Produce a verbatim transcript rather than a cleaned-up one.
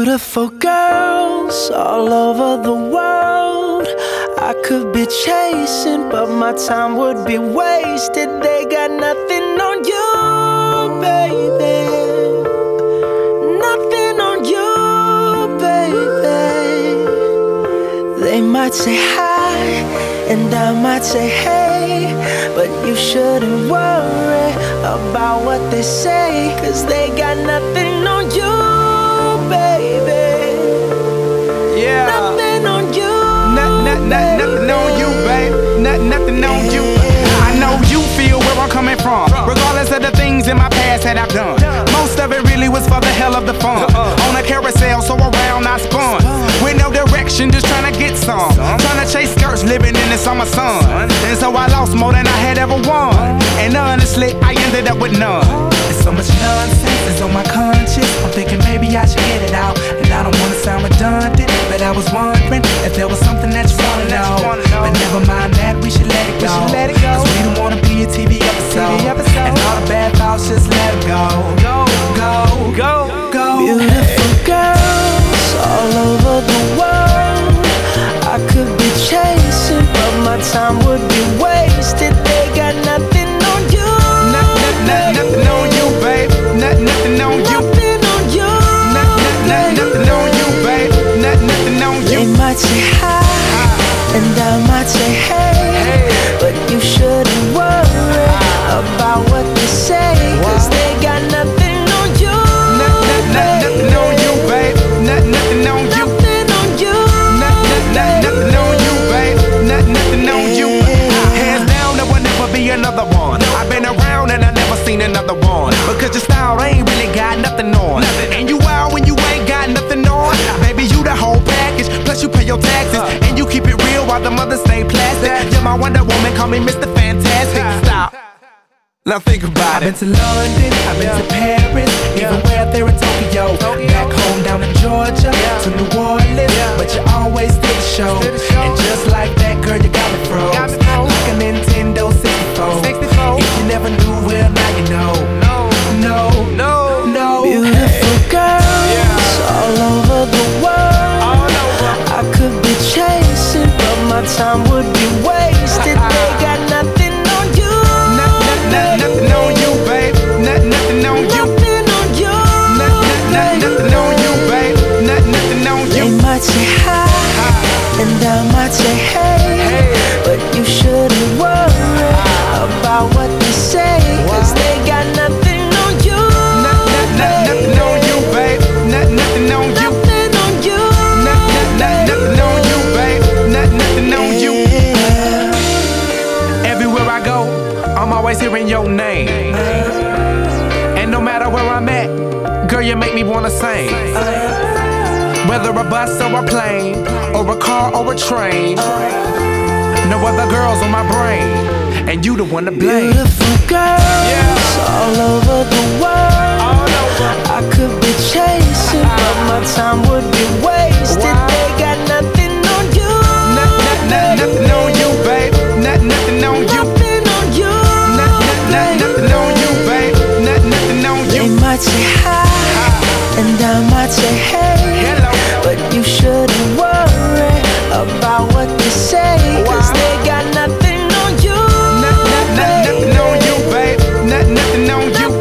Beautiful girls all over the world. I could be chasing, but my time would be wasted. They got nothing on you, baby. Nothing on you, baby. They might say hi, and I might say hey, but you shouldn't worry about what they say, 'cause they got nothing on you, baby. Yeah. Nothing on you. Not, not, not, nothing on you, babe. Not, nothing on you. I know you feel where I'm coming from, regardless of the things in my past that I've done. Most of it really was for the hell of the fun. On a carousel, so around I spun. With no direction, just trying to get some. Trying to chase skirts, living in the summer sun. And so I lost more than I had ever won. And honestly, I ended up with none. There's so much nonsense is on my conscience. I'm thinking maybe I should get it out. And I don't wanna sound redundant, but I was wondering if there was something that you wanna know. But never mind that, we should let it go. Cause we don't wanna be a T V episode. And all the bad thoughts, just let it go. Go, go, go, go. Beautiful girls all over the world. I could be chasing, but my time would be wasted. They got nothing on you. Not, not, not, nothing on you, babe. Not, nothing on you. Nothing on you. Not, not, not, nothing on you, babe. Not, nothing on you. They might say hi, and I might say hey, but you shouldn't worry about what they say, 'cause they got nothing on you. Not, not, not, nothing on you, babe. Not, nothing on you. Nothing on you. Not, not, not, nothing on you, babe. Not, nothing on you. Hands down, there will never be another one. I've been around and I never seen another one. Because your style ain't really got nothing on. And you wild when you ain't got nothing on. Baby, you the whole package. Plus you pay your taxes. And you keep it real while the mothers stay plastic. You're my Wonder Woman, call me Mister Fantastic. Stop. Now think about it. I've been to London, I've been to Paris, even where there in Tokyo. Back home down in Georgia, to New Orleans, but you always did the show. And just like that, girl, you got me froze, like a Nintendo sixty-four. If you never knew, well now you know. No, no, no. Beautiful girls all over the world. I could be chasing, but my time would be wasted. They got nothing on you. Not, not, not, nothing on you, babe. Not, nothing on you. Nothing on you. Not, not, not, nothing on you, babe. Not, nothing on you. They might say hi, and I might say hey, but you shouldn't worry about what they say, 'cause they got nothing on you. Not, not, not, nothing on you, babe. Not, nothing on you. Nothing on you. Not, not, not, nothing on you, babe. Not, nothing on you. Everywhere I go, I'm always hearing your name. And no matter where I'm at, girl, you make me wanna sing. Whether a bus or a plane, or a car or a train, no other girls on my brain, and you the one to blame. Beautiful girls all over the world. All over. I could be chasing, but my time would be wasted. They got nothing on you. Not, not, not, nothing on you, babe. Not, nothing on you. Nothing on you. Not, not, not, nothing on you, babe. Not, nothing on you. They might say hi, and I might say hey, Hello. but you shouldn't worry about what they say, 'cause they got nothing on you. Not, not, not, nothing on you, babe. Not, nothing on you.